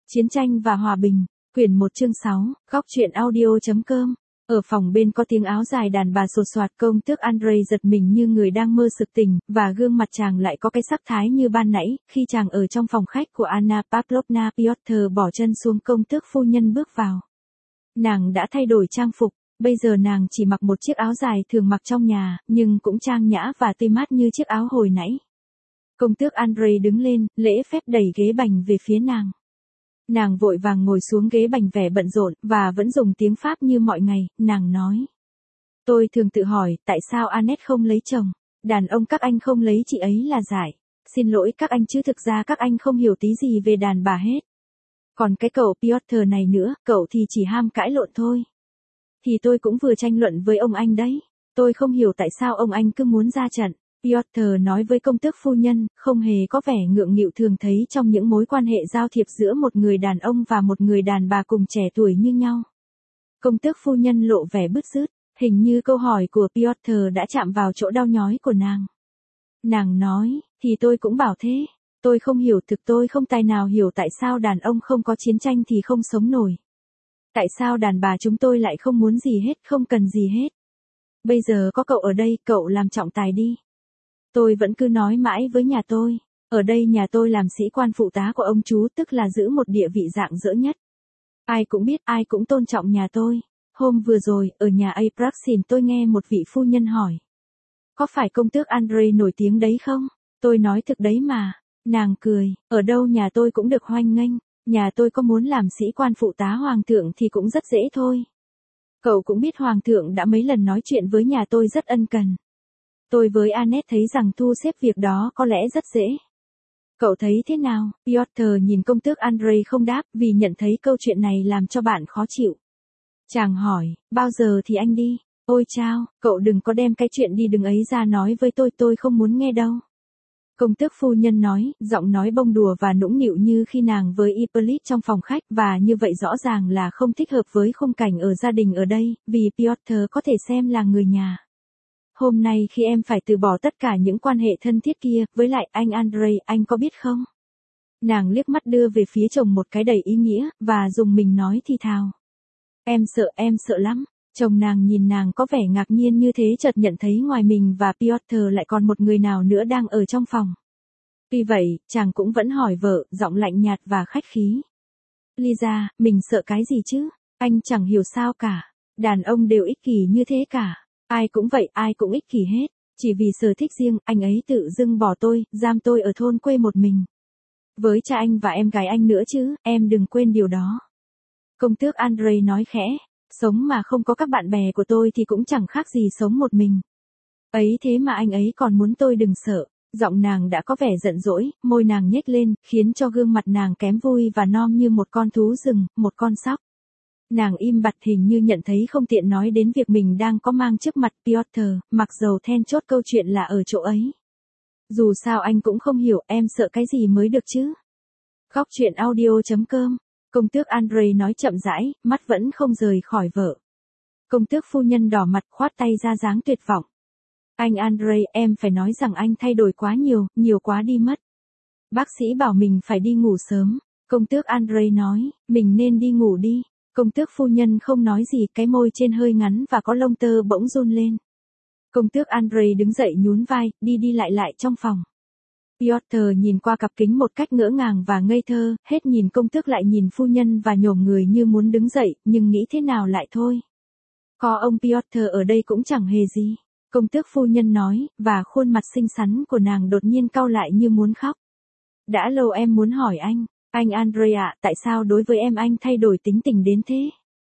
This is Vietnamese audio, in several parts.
Chiến tranh và hòa bình, quyển 1 chương 6, góc truyện audio.com. Ở phòng bên có tiếng áo dài đàn bà sột soạt, công tước Andrei giật mình như người đang mơ sực tỉnh, và gương mặt chàng lại có cái sắc thái như ban nãy, khi chàng ở trong phòng khách của Anna Pavlovna. Piotr bỏ chân xuống, công tước phu nhân bước vào. Nàng đã thay đổi trang phục, bây giờ nàng chỉ mặc một chiếc áo dài thường mặc trong nhà, nhưng cũng trang nhã và tươi mát như chiếc áo hồi nãy. Công tước Andrei đứng lên, lễ phép đẩy ghế bành về phía nàng. Nàng vội vàng ngồi xuống ghế bành vẻ bận rộn, và vẫn dùng tiếng Pháp như mọi ngày, nàng nói. Tôi thường tự hỏi, tại sao Annette không lấy chồng? Đàn ông các anh không lấy chị ấy là giải. Xin lỗi các anh chứ thực ra các anh không hiểu tí gì về đàn bà hết. Còn cái cậu Piotr này nữa, cậu thì chỉ ham cãi lộn thôi. Thì tôi cũng vừa tranh luận với ông anh đấy. Tôi không hiểu tại sao ông anh cứ muốn ra trận. Piotr nói với công tước phu nhân, không hề có vẻ ngượng nghịu thường thấy trong những mối quan hệ giao thiệp giữa một người đàn ông và một người đàn bà cùng trẻ tuổi như nhau. Công tước phu nhân lộ vẻ bứt rứt, hình như câu hỏi của Piotr đã chạm vào chỗ đau nhói của nàng. Nàng nói, thì tôi cũng bảo thế. Tôi không hiểu, thực tôi không tài nào hiểu tại sao đàn ông không có chiến tranh thì không sống nổi. Tại sao đàn bà chúng tôi lại không muốn gì hết, không cần gì hết. Bây giờ có cậu ở đây, cậu làm trọng tài đi. Tôi vẫn cứ nói mãi với nhà tôi, ở đây nhà tôi làm sĩ quan phụ tá của ông chú, tức là giữ một địa vị rạng rỡ nhất. Ai cũng biết, ai cũng tôn trọng nhà tôi. Hôm vừa rồi, ở nhà Apraxin tôi nghe một vị phu nhân hỏi. Có phải công tước Andrei nổi tiếng đấy không? Tôi nói thực đấy mà. Nàng cười, ở đâu nhà tôi cũng được hoan nghênh. Nhà tôi có muốn làm sĩ quan phụ tá hoàng thượng thì cũng rất dễ thôi. Cậu cũng biết hoàng thượng đã mấy lần nói chuyện với nhà tôi rất ân cần. Tôi với Annette thấy rằng thu xếp việc đó có lẽ rất dễ. Cậu thấy thế nào? Piotr nhìn công tước Andrei không đáp, vì nhận thấy câu chuyện này làm cho bạn khó chịu. Chàng hỏi, bao giờ thì anh đi? Ôi chao, cậu đừng có đem cái chuyện đi đừng ấy ra nói với tôi không muốn nghe đâu. Công tước phu nhân nói, giọng nói bông đùa và nũng nịu như khi nàng với Hippolyte trong phòng khách, và như vậy rõ ràng là không thích hợp với khung cảnh ở gia đình ở đây, vì Piotr có thể xem là người nhà. Hôm nay khi em phải từ bỏ tất cả những quan hệ thân thiết kia, với lại anh Andrei, anh có biết không? Nàng liếc mắt đưa về phía chồng một cái đầy ý nghĩa, và dùng mình nói thì thào. Em sợ lắm. Chồng nàng nhìn nàng có vẻ ngạc nhiên như thế, chợt nhận thấy ngoài mình và Piotr lại còn một người nào nữa đang ở trong phòng. Tuy vậy, chàng cũng vẫn hỏi vợ, giọng lạnh nhạt và khách khí. Lisa, mình sợ cái gì chứ? Anh chẳng hiểu sao cả. Đàn ông đều ích kỷ như thế cả. Ai cũng vậy, ai cũng ích kỷ hết. Chỉ vì sở thích riêng, anh ấy tự dưng bỏ tôi, giam tôi ở thôn quê một mình. Với cha anh và em gái anh nữa chứ, em đừng quên điều đó. Công tước Andrei nói khẽ, sống mà không có các bạn bè của tôi thì cũng chẳng khác gì sống một mình. Ấy thế mà anh ấy còn muốn tôi đừng sợ. Giọng nàng đã có vẻ giận dỗi, môi nàng nhếch lên, khiến cho gương mặt nàng kém vui và non như một con thú rừng, một con sóc. Nàng im bặt, hình như nhận thấy không tiện nói đến việc mình đang có mang trước mặt Piotr, mặc dầu then chốt câu chuyện là ở chỗ ấy. Dù sao anh cũng không hiểu, em sợ cái gì mới được chứ. Góc truyện audio.com. Công tước Andrei nói chậm rãi, mắt vẫn không rời khỏi vợ. Công tước phu nhân đỏ mặt, khoát tay ra dáng tuyệt vọng. Anh Andrei, em phải nói rằng anh thay đổi quá nhiều quá đi mất. Bác sĩ bảo mình phải đi ngủ sớm. Công tước Andrei nói, mình nên đi ngủ đi. Công tước phu nhân không nói gì, cái môi trên hơi ngắn và có lông tơ bỗng run lên. Công tước Andrei đứng dậy nhún vai, đi lại trong phòng. Piotr nhìn qua cặp kính một cách ngỡ ngàng và ngây thơ, hết nhìn công tước lại nhìn phu nhân và nhổm người như muốn đứng dậy, nhưng nghĩ thế nào lại thôi. Có ông Piotr ở đây cũng chẳng hề gì. Công tước phu nhân nói, và khuôn mặt xinh xắn của nàng đột nhiên cau lại như muốn khóc. Đã lâu em muốn hỏi anh Andrei ạ, tại sao đối với em anh thay đổi tính tình đến thế?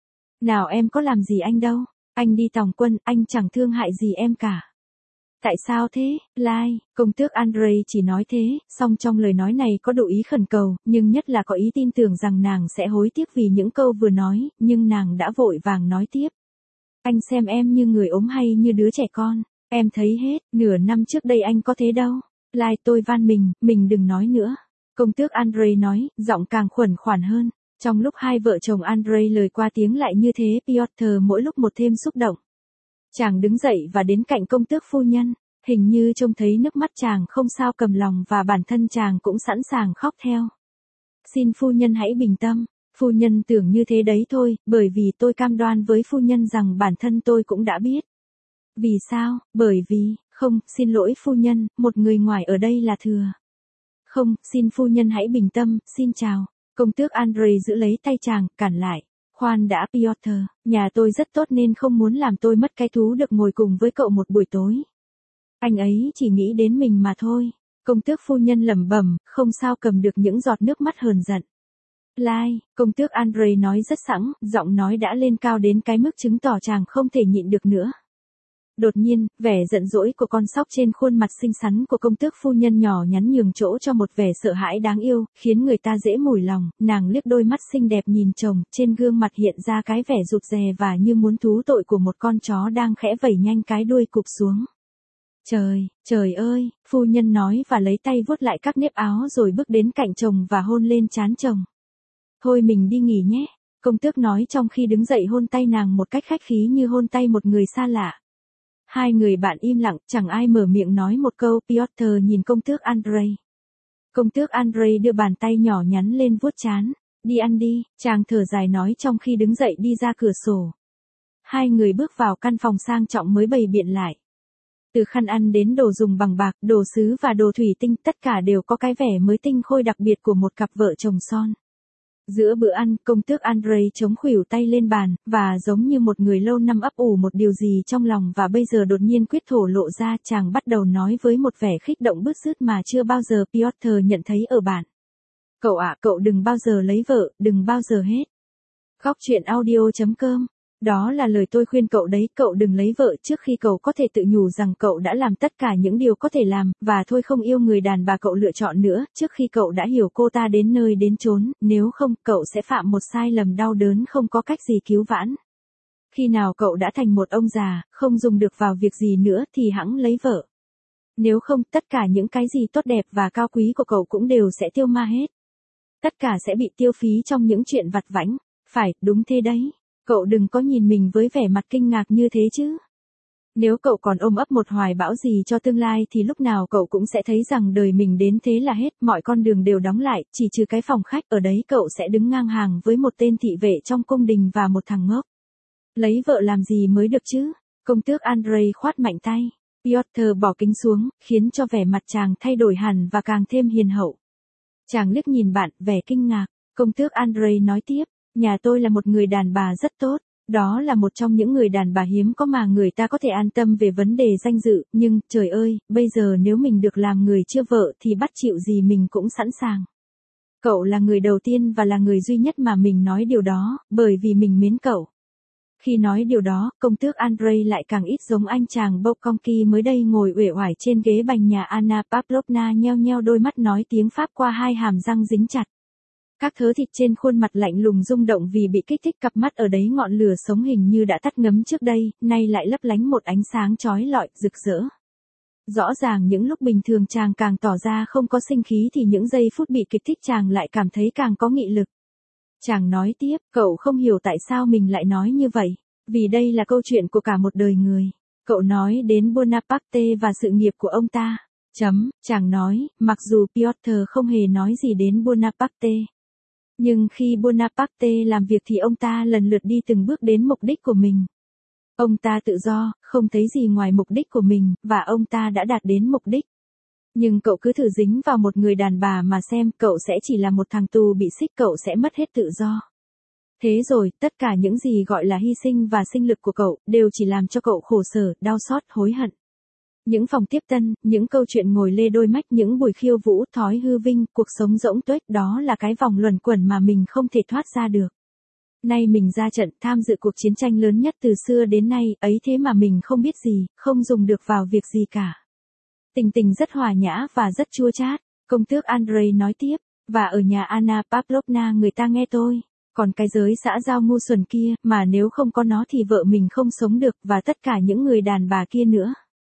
Nào em có làm gì anh đâu, anh đi tòng quân, anh chẳng thương hại gì em cả. Tại sao thế, Lai? Công tước Andrei chỉ nói thế, song trong lời nói này có đủ ý khẩn cầu, nhưng nhất là có ý tin tưởng rằng nàng sẽ hối tiếc vì những câu vừa nói, nhưng nàng đã vội vàng nói tiếp. Anh xem em như người ốm hay như đứa trẻ con, em thấy hết, nửa năm trước đây anh có thế đâu. Lai, tôi van mình đừng nói nữa. Công tước Andrei nói, giọng càng khuẩn khoản hơn. Trong lúc hai vợ chồng Andrei lời qua tiếng lại như thế, Piotr mỗi lúc một thêm xúc động. Chàng đứng dậy và đến cạnh công tước phu nhân, hình như trông thấy nước mắt chàng không sao cầm lòng và bản thân chàng cũng sẵn sàng khóc theo. xin phu nhân hãy bình tâm. Phu nhân tưởng như thế đấy thôi, bởi vì tôi cam đoan với phu nhân rằng bản thân tôi cũng đã biết. Vì sao? Bởi vì, không, xin lỗi phu nhân, một người ngoài ở đây là thừa. Không, xin phu nhân hãy bình tâm, xin chào. Công tước Andrei giữ lấy tay chàng, cản lại. Khoan đã Piotr, nhà tôi rất tốt nên không muốn làm tôi mất cái thú được ngồi cùng với cậu một buổi tối. Anh ấy chỉ nghĩ đến mình mà thôi. Công tước phu nhân lẩm bẩm, không sao cầm được những giọt nước mắt hờn giận. Lai, công tước Andrei nói rất sẵn, giọng nói đã lên cao đến cái mức chứng tỏ chàng không thể nhịn được nữa. Đột nhiên, vẻ giận dỗi của con sóc trên khuôn mặt xinh xắn của công tước phu nhân nhỏ nhắn nhường chỗ cho một vẻ sợ hãi đáng yêu, khiến người ta dễ mủi lòng. Nàng liếc đôi mắt xinh đẹp nhìn chồng, trên gương mặt hiện ra cái vẻ rụt rè và như muốn thú tội của một con chó đang khẽ vẩy nhanh cái đuôi cụp xuống. Trời ơi, phu nhân nói và lấy tay vuốt lại các nếp áo rồi bước đến cạnh chồng và hôn lên trán chồng. Thôi mình đi nghỉ nhé, công tước nói trong khi đứng dậy hôn tay nàng một cách khách khí như hôn tay một người xa lạ. Hai người bạn im lặng, chẳng ai mở miệng nói một câu. Piotr nhìn công tước Andrei. Công tước Andrei đưa bàn tay nhỏ nhắn lên vuốt trán. Đi ăn đi, chàng thở dài nói trong khi đứng dậy đi ra cửa sổ. Hai người bước vào căn phòng sang trọng mới bày biện lại. Từ khăn ăn đến đồ dùng bằng bạc, đồ sứ và đồ thủy tinh, tất cả đều có cái vẻ mới tinh khôi đặc biệt của một cặp vợ chồng son. Giữa bữa ăn, công tước Andrei chống khuỷu tay lên bàn, và giống như một người lâu năm ấp ủ một điều gì trong lòng và bây giờ đột nhiên quyết thổ lộ ra, chàng bắt đầu nói với một vẻ khích động bứt rứt mà chưa bao giờ Piotr nhận thấy ở bạn. Cậu ạ, cậu đừng bao giờ lấy vợ, đừng bao giờ hết. Góc truyện audio.com. Đó là lời tôi khuyên cậu đấy, cậu đừng lấy vợ trước khi cậu có thể tự nhủ rằng cậu đã làm tất cả những điều có thể làm, và thôi không yêu người đàn bà cậu lựa chọn nữa, trước khi cậu đã hiểu cô ta đến nơi đến chốn, nếu không, cậu sẽ phạm một sai lầm đau đớn không có cách gì cứu vãn. Khi nào cậu đã thành một ông già, không dùng được vào việc gì nữa thì hẵng lấy vợ. Nếu không, tất cả những cái gì tốt đẹp và cao quý của cậu cũng đều sẽ tiêu ma hết. Tất cả sẽ bị tiêu phí trong những chuyện vặt vãnh. Phải, đúng thế đấy. Cậu đừng có nhìn mình với vẻ mặt kinh ngạc như thế chứ. Nếu cậu còn ôm ấp một hoài bão gì cho tương lai thì lúc nào cậu cũng sẽ thấy rằng đời mình đến thế là hết, mọi con đường đều đóng lại, chỉ trừ cái phòng khách, ở đấy cậu sẽ đứng ngang hàng với một tên thị vệ trong cung đình và một thằng ngốc. Lấy vợ làm gì mới được chứ? Công tước Andrei khoát mạnh tay. Piotr bỏ kính xuống, khiến cho vẻ mặt chàng thay đổi hẳn và càng thêm hiền hậu. Chàng liếc nhìn bạn, vẻ kinh ngạc. Công tước Andrei nói tiếp. Nhà tôi là một người đàn bà rất tốt, đó là một trong những người đàn bà hiếm có mà người ta có thể an tâm về vấn đề danh dự, nhưng, trời ơi, bây giờ nếu mình được làm người chưa vợ thì bắt chịu gì mình cũng sẵn sàng. Cậu là người đầu tiên và là người duy nhất mà mình nói điều đó, bởi vì mình mến cậu. Khi nói điều đó, công tước Andrei lại càng ít giống anh chàng Bokonki mới đây ngồi uể oải trên ghế bành nhà Anna Pavlovna nheo nheo đôi mắt nói tiếng Pháp qua hai hàm răng dính chặt. Các thớ thịt trên khuôn mặt lạnh lùng rung động vì bị kích thích, cặp mắt ở đấy ngọn lửa sống hình như đã tắt ngấm trước đây, nay lại lấp lánh một ánh sáng chói lọi, rực rỡ. Rõ ràng những lúc bình thường chàng càng tỏ ra không có sinh khí thì những giây phút bị kích thích chàng lại cảm thấy càng có nghị lực. Chàng nói tiếp, cậu không hiểu tại sao mình lại nói như vậy, vì đây là câu chuyện của cả một đời người. Cậu nói đến Bonaparte và sự nghiệp của ông ta. Chàng nói, mặc dù Piotr không hề nói gì đến Bonaparte. Nhưng khi Bonaparte làm việc thì ông ta lần lượt đi từng bước đến mục đích của mình. Ông ta tự do, không thấy gì ngoài mục đích của mình, và ông ta đã đạt đến mục đích. Nhưng cậu cứ thử dính vào một người đàn bà mà xem, cậu sẽ chỉ là một thằng tù bị xích, cậu sẽ mất hết tự do. Thế rồi, tất cả những gì gọi là hy sinh và sinh lực của cậu, đều chỉ làm cho cậu khổ sở, đau xót, hối hận. Những phòng tiếp tân, những câu chuyện ngồi lê đôi mách, những buổi khiêu vũ, thói hư vinh, cuộc sống rỗng tuếch, đó là cái vòng luẩn quẩn mà mình không thể thoát ra được. Nay mình ra trận tham dự cuộc chiến tranh lớn nhất từ xưa đến nay, ấy thế mà mình không biết gì, không dùng được vào việc gì cả. Tình tình rất hòa nhã và rất chua chát, công tước Andrei nói tiếp, và ở nhà Anna Pavlovna người ta nghe tôi. Còn cái giới xã giao ngu xuẩn kia, mà nếu không có nó thì vợ mình không sống được, và tất cả những người đàn bà kia nữa.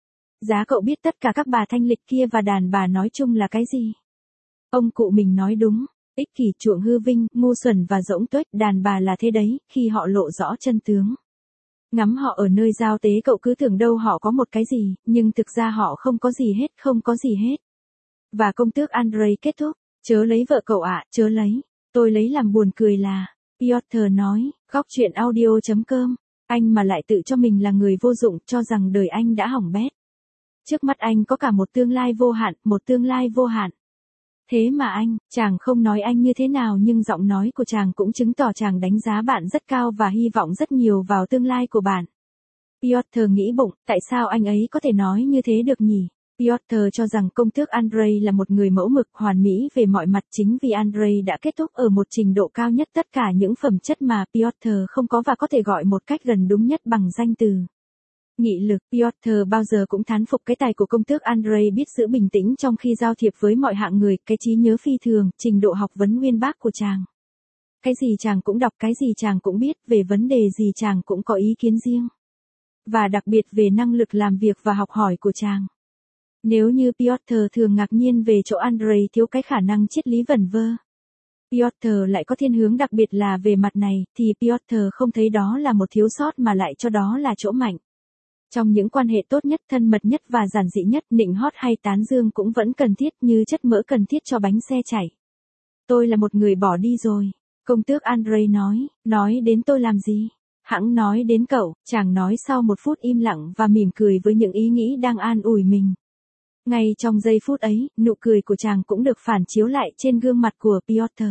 Giá cậu biết tất cả các bà thanh lịch kia và đàn bà nói chung là cái gì? Ông cụ mình nói đúng, ích kỷ, chuộng hư vinh, ngu xuẩn và rỗng tuếch, đàn bà là thế đấy, khi họ lộ rõ chân tướng. Ngắm họ ở nơi giao tế cậu cứ tưởng đâu họ có một cái gì, nhưng thực ra họ không có gì hết, không có gì hết. Và công tước Andrei kết thúc, chớ lấy vợ cậu ạ, chớ lấy. Tôi lấy làm buồn cười là, Piotr nói, góc chuyện audio.com, anh mà lại tự cho mình là người vô dụng, cho rằng đời anh đã hỏng bét. Trước mắt anh có cả một tương lai vô hạn, một tương lai vô hạn. Thế mà anh, chàng không nói anh như thế nào nhưng giọng nói của chàng cũng chứng tỏ chàng đánh giá bạn rất cao và hy vọng rất nhiều vào tương lai của bạn. Piotr nghĩ bụng, tại sao anh ấy có thể nói như thế được nhỉ? Piotr cho rằng công tước Andrei là một người mẫu mực hoàn mỹ về mọi mặt chính vì Andrei đã kết thúc ở một trình độ cao nhất tất cả những phẩm chất mà Piotr không có và có thể gọi một cách gần đúng nhất bằng danh từ. Nghị lực. Piotr bao giờ cũng thán phục cái tài của công tước Andrei biết giữ bình tĩnh trong khi giao thiệp với mọi hạng người, cái trí nhớ phi thường, trình độ học vấn uyên bác của chàng. Cái gì chàng cũng đọc, cái gì chàng cũng biết, về vấn đề gì chàng cũng có ý kiến riêng. Và đặc biệt về năng lực làm việc và học hỏi của chàng. Nếu như Piotr thường ngạc nhiên về chỗ Andrei thiếu cái khả năng triết lý vẩn vơ, Piotr lại có thiên hướng đặc biệt là về mặt này, thì Piotr không thấy đó là một thiếu sót mà lại cho đó là chỗ mạnh. Trong những quan hệ tốt nhất, thân mật nhất và giản dị nhất, nịnh hót hay tán dương cũng vẫn cần thiết như chất mỡ cần thiết cho bánh xe chạy. Tôi là một người bỏ đi rồi. Công tước Andrei nói đến tôi làm gì? Hẵng nói đến cậu, chàng nói sau một phút im lặng và mỉm cười với những ý nghĩ đang an ủi mình. Ngay trong giây phút ấy, nụ cười của chàng cũng được phản chiếu lại trên gương mặt của Piotr.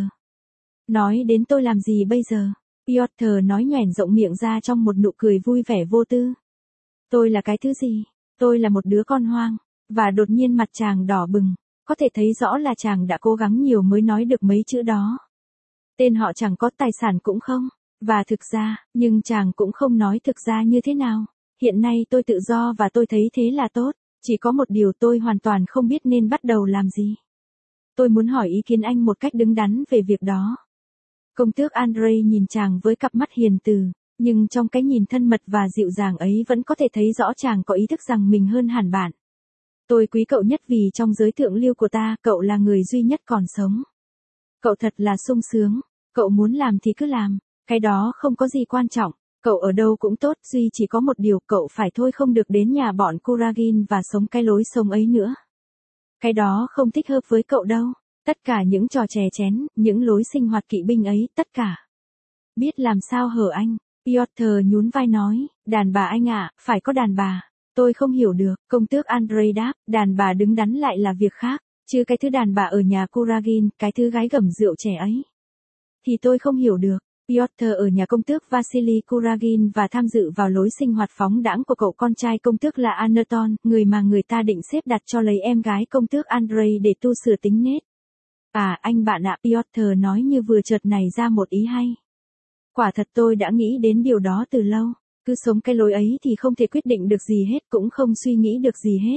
Nói đến tôi làm gì bây giờ? Piotr nói nhoẻn rộng miệng ra trong một nụ cười vui vẻ vô tư. Tôi là cái thứ gì? Tôi là một đứa con hoang. Và đột nhiên mặt chàng đỏ bừng. Có thể thấy rõ là chàng đã cố gắng nhiều mới nói được mấy chữ đó. Tên họ chẳng có, tài sản cũng không. Và thực ra, nhưng chàng cũng không nói thực ra như thế nào. Hiện nay tôi tự do và tôi thấy thế là tốt. Chỉ có một điều tôi hoàn toàn không biết nên bắt đầu làm gì. Tôi muốn hỏi ý kiến anh một cách đứng đắn về việc đó. Công tước Andrei nhìn chàng với cặp mắt hiền từ. Nhưng trong cái nhìn thân mật và dịu dàng ấy vẫn có thể thấy rõ chàng có ý thức rằng mình hơn hẳn bạn. Tôi quý cậu nhất vì trong giới thượng lưu của ta, cậu là người duy nhất còn sống. Cậu thật là sung sướng. Cậu muốn làm thì cứ làm. Cái đó không có gì quan trọng. Cậu ở đâu cũng tốt, duy chỉ có một điều cậu phải thôi không được đến nhà bọn Kuragin và sống cái lối sống ấy nữa. Cái đó không thích hợp với cậu đâu. Tất cả những trò chè chén, những lối sinh hoạt kỵ binh ấy, tất cả. Biết làm sao hở anh? Piotr nhún vai nói, đàn bà anh ạ, phải có đàn bà. Tôi không hiểu được, công tước Andrei đáp, đàn bà đứng đắn lại là việc khác, chứ cái thứ đàn bà ở nhà Kuragin, cái thứ gái gẩm rượu trẻ ấy. Thì tôi không hiểu được. Piotr ở nhà công tước Vasily Kuragin và tham dự vào lối sinh hoạt phóng đãng của cậu con trai công tước là Anatol, người mà người ta định xếp đặt cho lấy em gái công tước Andrei để tu sửa tính nết. À, anh bạn ạ, Piotr nói như vừa chợt nảy ra một ý hay. Quả thật tôi đã nghĩ đến điều đó từ lâu. Cứ sống cái lối ấy thì không thể quyết định được gì hết, cũng không suy nghĩ được gì hết.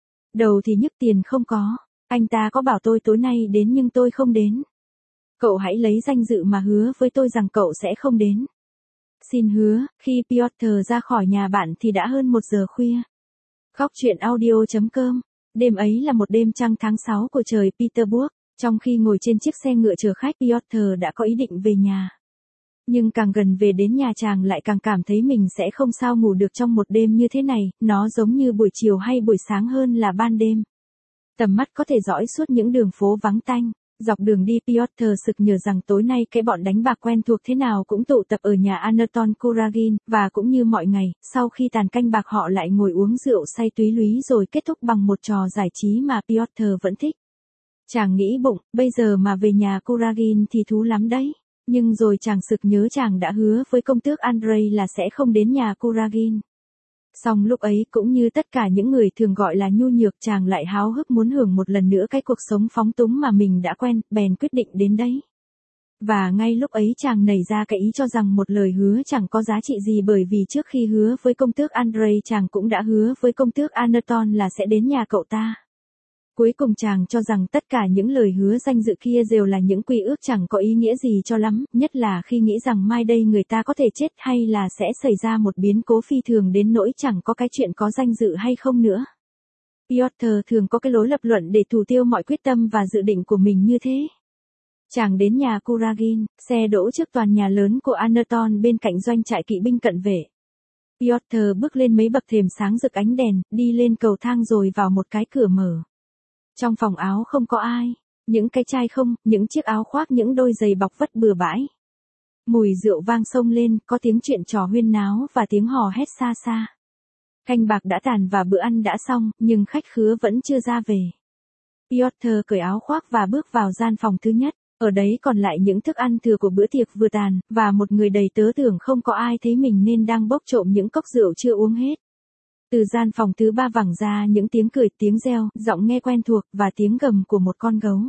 Đầu thì nhức, tiền không có. Anh ta có bảo tôi tối nay đến nhưng tôi không đến. Cậu hãy lấy danh dự mà hứa với tôi rằng cậu sẽ không đến. Xin hứa. Khi Piotr ra khỏi nhà bạn thì đã hơn 1 giờ khuya. Góc chuyện audio.com. Đêm ấy là một đêm trăng tháng 6 của trời Petersburg. Trong khi ngồi trên chiếc xe ngựa chở khách, Piotr đã có ý định về nhà. Nhưng càng gần về đến nhà chàng lại càng cảm thấy mình sẽ không sao ngủ được trong một đêm như thế này, nó giống như buổi chiều hay buổi sáng hơn là ban đêm. Tầm mắt có thể dõi suốt những đường phố vắng tanh. Dọc đường đi Piotr sực nhớ rằng tối nay cái bọn đánh bạc quen thuộc thế nào cũng tụ tập ở nhà Anatol Kuragin, và cũng như mọi ngày, sau khi tàn canh bạc họ lại ngồi uống rượu say túy lúy rồi kết thúc bằng một trò giải trí mà Piotr vẫn thích. Chàng nghĩ bụng, bây giờ mà về nhà Kuragin thì thú lắm đấy. Nhưng rồi chàng sực nhớ chàng đã hứa với công tước Andrei là sẽ không đến nhà Kuragin. Song lúc ấy cũng như tất cả những người thường gọi là nhu nhược, chàng lại háo hức muốn hưởng một lần nữa cái cuộc sống phóng túng mà mình đã quen, bèn quyết định đến đấy. Và ngay lúc ấy chàng nảy ra cái ý cho rằng một lời hứa chẳng có giá trị gì, bởi vì trước khi hứa với công tước Andrei chàng cũng đã hứa với công tước Anatol là sẽ đến nhà cậu ta. Cuối cùng chàng cho rằng tất cả những lời hứa danh dự kia đều là những quy ước chẳng có ý nghĩa gì cho lắm, nhất là khi nghĩ rằng mai đây người ta có thể chết hay là sẽ xảy ra một biến cố phi thường đến nỗi chẳng có cái chuyện có danh dự hay không nữa. Piotr thường có cái lối lập luận để thủ tiêu mọi quyết tâm và dự định của mình như thế. Chàng đến nhà Kuragin, xe đỗ trước tòa nhà lớn của Anatol bên cạnh doanh trại kỵ binh cận vệ. Piotr bước lên mấy bậc thềm sáng rực ánh đèn, đi lên cầu thang rồi vào một cái cửa mở. Trong phòng áo không có ai, Những cái chai không, những chiếc áo khoác, những đôi giày bọc vất bừa bãi. Mùi rượu vang xông lên, có tiếng chuyện trò huyên náo và tiếng hò hét xa xa. Canh bạc đã tàn và bữa ăn đã xong, nhưng khách khứa vẫn chưa ra về. Piotr cởi áo khoác và bước vào gian phòng thứ nhất. Ở đấy còn lại những thức ăn thừa của bữa tiệc vừa tàn, và một người đầy tớ tưởng không có ai thấy mình nên đang bốc trộm những cốc rượu chưa uống hết. Từ gian phòng thứ ba vẳng ra những tiếng cười, tiếng reo, giọng nghe quen thuộc, và tiếng gầm của một con gấu.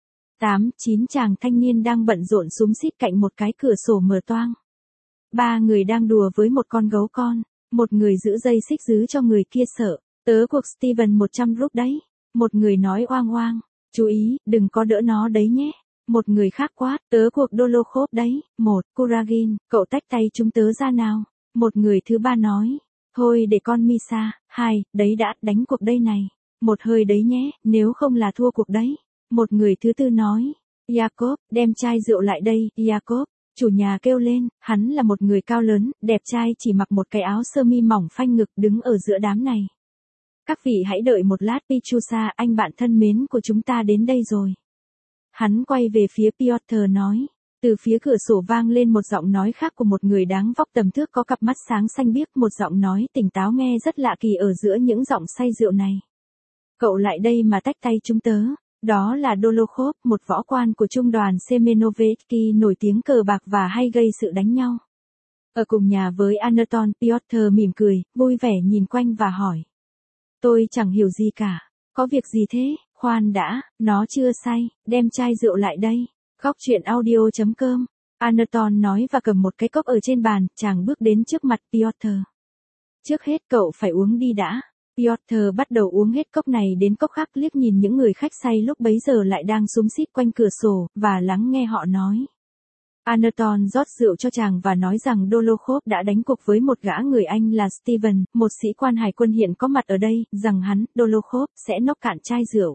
8-9 chàng thanh niên đang bận rộn xúm xít cạnh một cái cửa sổ mở toang. 3 người đang đùa với một con gấu con. Một người giữ dây xích giữ cho người kia sợ. Tớ cuộc Steven 100 rúp đấy. Một người nói oang oang. Chú ý, đừng có đỡ nó đấy nhé. Một người khác quát, tớ cuộc Dolokhov đấy. Một, Kuragin, cậu tách tay chúng tớ ra nào. Một người thứ ba nói, thôi để con Misa. 2, đấy đã, đánh cuộc đây này. Một hơi đấy nhé, nếu không là thua cuộc đấy. Một người thứ tư nói, Jacob, đem chai rượu lại đây, Jacob. Chủ nhà kêu lên, hắn là một người cao lớn, đẹp trai, chỉ mặc một cái áo sơ mi mỏng phanh ngực, đứng ở giữa đám này. Các vị hãy đợi một lát, Pichusa, anh bạn thân mến của chúng ta đến đây rồi. Hắn quay về phía Piotr nói. Từ phía cửa sổ vang lên một giọng nói khác của một người đáng vóc tầm thước có cặp mắt sáng xanh biếc, một giọng nói tỉnh táo nghe rất lạ kỳ ở giữa những giọng say rượu này. Cậu lại đây mà tách tay chúng tớ. Đó là Dolokhov, một võ quan của trung đoàn Semenovetsky nổi tiếng cờ bạc và hay gây sự đánh nhau. Ở cùng nhà với Anatol, Piotr mỉm cười, vui vẻ nhìn quanh và hỏi. Tôi chẳng hiểu gì cả. Có việc gì thế? Khoan đã, nó chưa say, đem chai rượu lại đây. Góc chuyện audio.com. Anatol nói và cầm một cái cốc ở trên bàn, chàng bước đến trước mặt Piotr. Trước hết cậu phải uống đi đã. Piotr bắt đầu uống hết cốc này đến cốc khác, liếc nhìn những người khách say lúc bấy giờ lại đang xúm xít quanh cửa sổ, và lắng nghe họ nói. Anatol rót rượu cho chàng và nói rằng Dolokhov đã đánh cuộc với một gã người Anh là Steven, một sĩ quan hải quân hiện có mặt ở đây, rằng hắn, Dolokhov, sẽ nốc cạn chai rượu.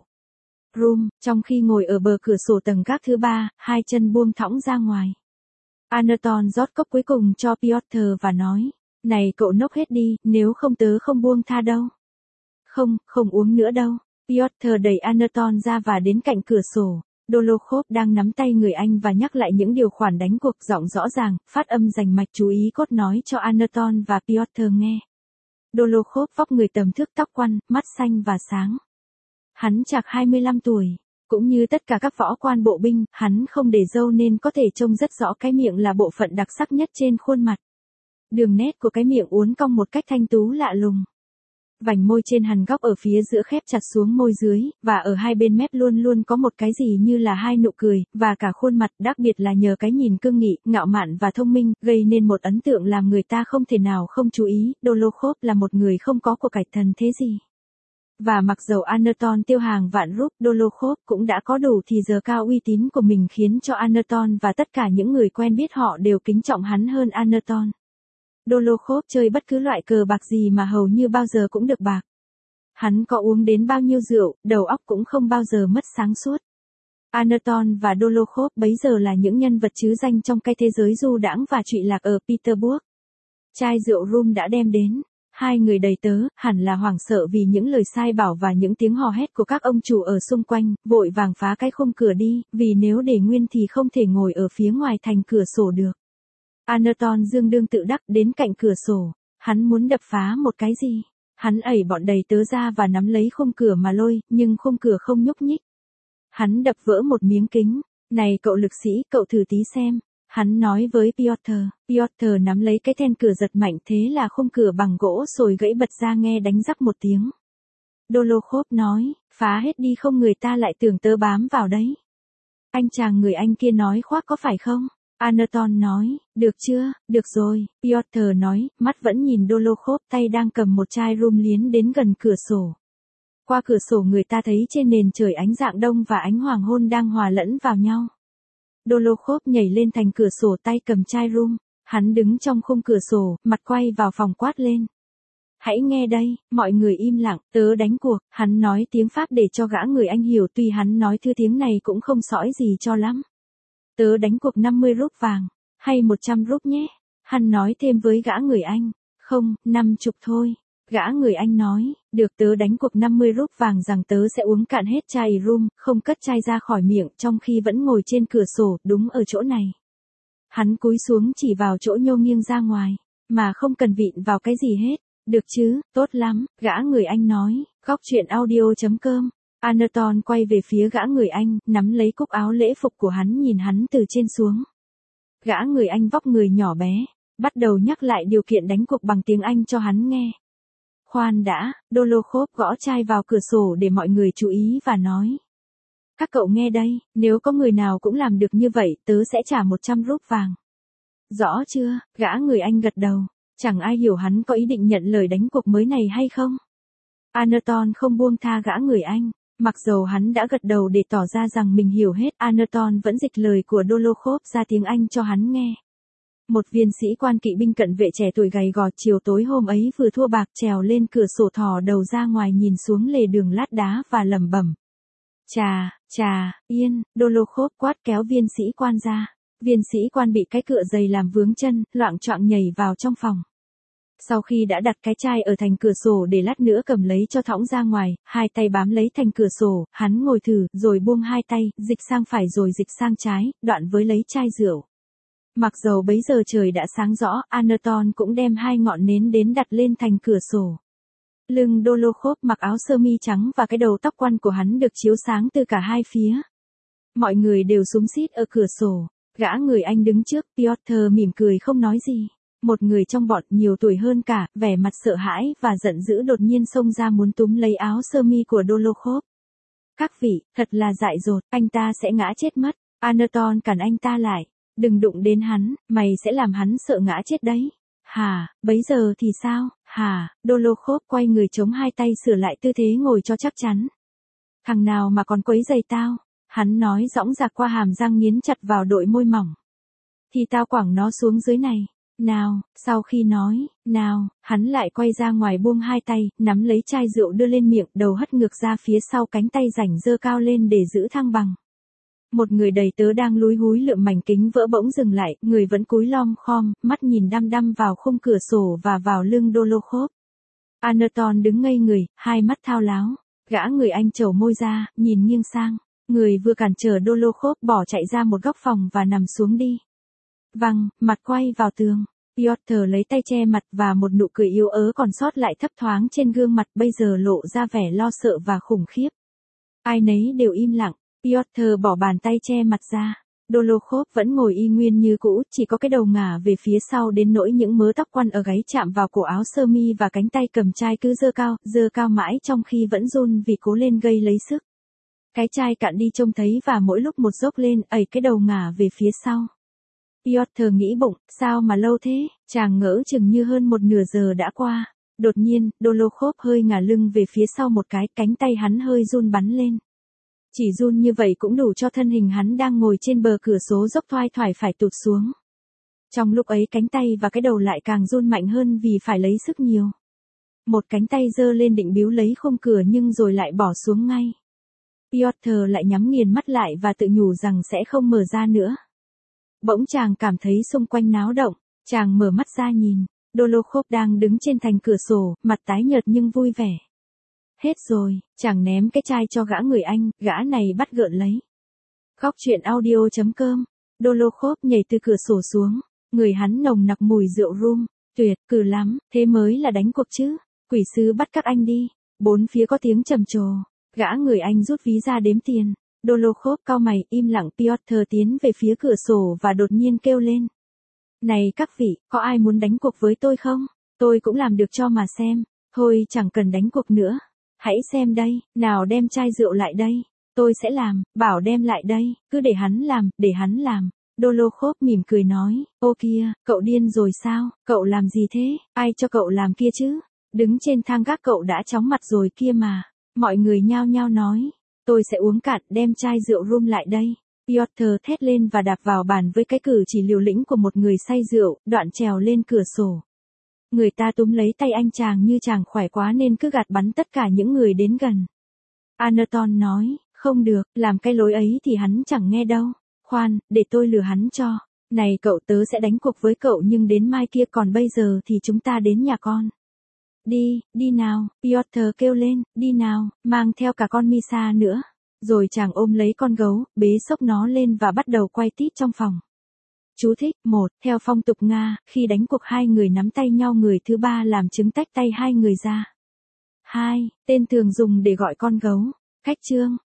Trong khi ngồi ở bờ cửa sổ tầng gác thứ ba, hai chân buông thõng ra ngoài. Anatol rót cốc cuối cùng cho Piotr và nói. Này cậu nốc hết đi, nếu không tớ không buông tha đâu. Không uống nữa đâu. Piotr đẩy Anatol ra và đến cạnh cửa sổ. Dolokhov đang nắm tay người Anh và nhắc lại những điều khoản đánh cuộc, giọng rõ ràng, phát âm rành mạch, chú ý cốt nói cho Anatol và Piotr nghe. Dolokhov vóc người tầm thước, tóc quăn, mắt xanh và sáng. Hắn chạc 25 tuổi. Cũng như tất cả các võ quan bộ binh, hắn không để râu nên có thể trông rất rõ cái miệng là bộ phận đặc sắc nhất trên khuôn mặt. Đường nét của cái miệng uốn cong một cách thanh tú lạ lùng. Vành môi trên hằn góc ở phía giữa khép chặt xuống môi dưới, và ở hai bên mép luôn luôn có một cái gì như là hai nụ cười, và cả khuôn mặt, đặc biệt là nhờ cái nhìn cương nghị, ngạo mạn và thông minh, gây nên một ấn tượng làm người ta không thể nào không chú ý. Dolokhov là một người không có của cải thần thế gì. Và mặc dầu Anatol tiêu hàng vạn rúp, Dolokhov cũng đã có đủ thì giờ cao uy tín của mình khiến cho Anatol và tất cả những người quen biết họ đều kính trọng hắn hơn Anatol. Dolokhov chơi bất cứ loại cờ bạc gì mà hầu như bao giờ cũng được bạc. Hắn có uống đến bao nhiêu rượu, đầu óc cũng không bao giờ mất sáng suốt. Anatol và Dolokhov bấy giờ là những nhân vật trứ danh trong cái thế giới du đãng và trụy lạc ở Petersburg. Chai rượu rum đã đem đến. Hai người đầy tớ, hẳn là hoảng sợ vì những lời sai bảo và những tiếng hò hét của các ông chủ ở xung quanh, vội vàng phá cái khung cửa đi, vì nếu để nguyên thì không thể ngồi ở phía ngoài thành cửa sổ được. Anatol dương đương tự đắc đến cạnh cửa sổ. Hắn muốn đập phá một cái gì. Hắn ẩy bọn đầy tớ ra và nắm lấy khung cửa mà lôi, nhưng khung cửa không nhúc nhích. Hắn đập vỡ một miếng kính. Này cậu lực sĩ, cậu thử tí xem. Hắn nói với Piotr. Piotr nắm lấy cái then cửa giật mạnh, thế là khung cửa bằng gỗ sồi gãy bật ra nghe đánh rắc một tiếng. Dolokhov nói, phá hết đi không người ta lại tưởng tớ bám vào đấy. Anh chàng người Anh kia nói khoác có phải không? Anatol nói, được chưa, được rồi. Piotr nói, mắt vẫn nhìn Dolokhov, tay đang cầm một chai rum liến đến gần cửa sổ. Qua cửa sổ người ta thấy trên nền trời ánh rạng đông và ánh hoàng hôn đang hòa lẫn vào nhau. Dolokhov nhảy lên thành cửa sổ tay cầm chai rum. Hắn đứng trong khung cửa sổ, mặt quay vào phòng quát lên. Hãy nghe đây, mọi người im lặng, tớ đánh cuộc. Hắn nói tiếng Pháp để cho gã người Anh hiểu, tuy hắn nói thứ tiếng này cũng không sõi gì cho lắm. Tớ đánh cuộc 50 rúp vàng, hay 100 rúp nhé. Hắn nói thêm với gã người Anh. Không, 50 thôi. Gã người Anh nói, được tớ đánh cuộc 50 rúp vàng rằng tớ sẽ uống cạn hết chai rum, không cất chai ra khỏi miệng trong khi vẫn ngồi trên cửa sổ, đúng ở chỗ này. Hắn cúi xuống chỉ vào chỗ nhô nghiêng ra ngoài, mà không cần vịn vào cái gì hết. Được chứ, tốt lắm, gã người Anh nói, góc chuyện audio.com. Anderton quay về phía gã người Anh, nắm lấy cúc áo lễ phục của hắn nhìn hắn từ trên xuống. Gã người Anh vóc người nhỏ bé, bắt đầu nhắc lại điều kiện đánh cuộc bằng tiếng Anh cho hắn nghe. Khoan đã, Dolokhov gõ chai vào cửa sổ để mọi người chú ý và nói. Các cậu nghe đây, nếu có người nào cũng làm được như vậy tớ sẽ trả 100 rúp vàng. Rõ chưa, gã người Anh gật đầu, chẳng ai hiểu hắn có ý định nhận lời đánh cuộc mới này hay không. Anderton không buông tha gã người Anh, mặc dầu hắn đã gật đầu để tỏ ra rằng mình hiểu hết, Anderton vẫn dịch lời của Dolokhov ra tiếng Anh cho hắn nghe. Một viên sĩ quan kỵ binh cận vệ trẻ tuổi gầy gò chiều tối hôm ấy vừa thua bạc trèo lên cửa sổ thò đầu ra ngoài nhìn xuống lề đường lát đá và lẩm bẩm. Yên, Dolokhov quát kéo viên sĩ quan ra. Viên sĩ quan bị cái cựa giày làm vướng chân, loạng choạng nhảy vào trong phòng. Sau khi đã đặt cái chai ở thành cửa sổ để lát nữa cầm lấy cho thõng ra ngoài, hai tay bám lấy thành cửa sổ, hắn ngồi thử, rồi buông hai tay, dịch sang phải rồi dịch sang trái, đoạn với lấy chai rượu. Mặc dầu bấy giờ trời đã sáng rõ, Anderton cũng đem hai ngọn nến đến đặt lên thành cửa sổ. Lưng Dolokhov mặc áo sơ mi trắng và cái đầu tóc quăn của hắn được chiếu sáng từ cả hai phía. Mọi người đều xúm xít ở cửa sổ. Gã người Anh đứng trước, Piotr mỉm cười không nói gì. Một người trong bọn nhiều tuổi hơn cả, vẻ mặt sợ hãi và giận dữ đột nhiên xông ra muốn túm lấy áo sơ mi của Dolokhov. Các vị, thật là dại dột, anh ta sẽ ngã chết mất. Anderton cản anh ta lại. Đừng đụng đến hắn, mày sẽ làm hắn sợ ngã chết đấy. Hả, bấy giờ thì sao, hả, Dolokhov quay người chống hai tay sửa lại tư thế ngồi cho chắc chắn. Thằng nào mà còn quấy giày tao, hắn nói dõng dạc qua hàm răng nghiến chặt vào đôi môi mỏng. Thì tao quẳng nó xuống dưới này. Nào, sau khi nói, nào, hắn lại quay ra ngoài buông hai tay, nắm lấy chai rượu đưa lên miệng, đầu hất ngược ra phía sau cánh tay rảnh giơ cao lên để giữ thăng bằng. Một người đầy tớ đang lúi húi lượm mảnh kính vỡ bỗng dừng lại, người vẫn cúi lom khom, mắt nhìn đăm đăm vào khung cửa sổ và vào lưng Dolokhov. Anderton đứng ngây người, hai mắt thao láo. Gã người Anh trầu môi ra, nhìn nghiêng sang. Người vừa cản trở Dolokhov bỏ chạy ra một góc phòng và nằm xuống đi. Văng, mặt quay vào tường. Piotr lấy tay che mặt và một nụ cười yếu ớt còn sót lại thấp thoáng trên gương mặt bây giờ lộ ra vẻ lo sợ và khủng khiếp. Ai nấy đều im lặng. Piotr bỏ bàn tay che mặt ra. Dolokhov vẫn ngồi y nguyên như cũ, chỉ có cái đầu ngả về phía sau đến nỗi những mớ tóc quăn ở gáy chạm vào cổ áo sơ mi và cánh tay cầm chai cứ giơ cao mãi trong khi vẫn run vì cố lên gây lấy sức. Cái chai cạn đi trông thấy và mỗi lúc một dốc lên, ẩy cái đầu ngả về phía sau. Piotr nghĩ bụng, sao mà lâu thế, chàng ngỡ chừng như hơn một nửa giờ đã qua. Đột nhiên, Dolokhov hơi ngả lưng về phía sau một cái, cánh tay hắn hơi run bắn lên. Chỉ run như vậy cũng đủ cho thân hình hắn đang ngồi trên bờ cửa sổ dốc thoai thoải phải tụt xuống. Trong lúc ấy cánh tay và cái đầu lại càng run mạnh hơn vì phải lấy sức nhiều. Một cánh tay giơ lên định biếu lấy khung cửa nhưng rồi lại bỏ xuống ngay. Piotr lại nhắm nghiền mắt lại và tự nhủ rằng sẽ không mở ra nữa. Bỗng chàng cảm thấy xung quanh náo động, chàng mở mắt ra nhìn, Dolokhov đang đứng trên thành cửa sổ, mặt tái nhợt nhưng vui vẻ. Hết rồi, chàng ném cái chai cho gã người Anh, gã này bắt gợn lấy. Góc chuyện audio.com. Dolokhov nhảy từ cửa sổ xuống, người hắn nồng nặc mùi rượu rum, tuyệt, cừ lắm, thế mới là đánh cuộc chứ, quỷ sứ bắt các anh đi. Bốn phía có tiếng trầm trồ, gã người Anh rút ví ra đếm tiền. Dolokhov cau mày, im lặng. Piotr tiến về phía cửa sổ và đột nhiên kêu lên. Này các vị, có ai muốn đánh cuộc với tôi không? Tôi cũng làm được cho mà xem. Thôi chẳng cần đánh cuộc nữa. Hãy xem đây, nào đem chai rượu lại đây. Tôi sẽ làm, bảo đem lại đây, cứ để hắn làm. Dolokhov mỉm cười nói, ô kia, cậu điên rồi sao, cậu làm gì thế, ai cho cậu làm kia chứ? Đứng trên thang gác cậu đã chóng mặt rồi kia mà. Mọi người nhao nhao nói. Tôi sẽ uống cạn, đem chai rượu rum lại đây. Piotr thét lên và đạp vào bàn với cái cử chỉ liều lĩnh của một người say rượu, đoạn trèo lên cửa sổ. Người ta túm lấy tay anh chàng như chàng khỏe quá nên cứ gạt bắn tất cả những người đến gần. Anderton nói, không được, làm cái lối ấy thì hắn chẳng nghe đâu. Khoan, để tôi lừa hắn cho. Này cậu, tớ sẽ đánh cuộc với cậu nhưng đến mai kia, còn bây giờ thì chúng ta đến nhà con. Đi, đi nào, Piotr kêu lên, đi nào, mang theo cả con Misa nữa. Rồi chàng ôm lấy con gấu, bế xốc nó lên và bắt đầu quay tít trong phòng. Chú thích, 1. Theo phong tục Nga, khi đánh cuộc hai người nắm tay nhau, người thứ ba làm chứng tách tay hai người ra. 2. Tên thường dùng để gọi con gấu. Khách chương.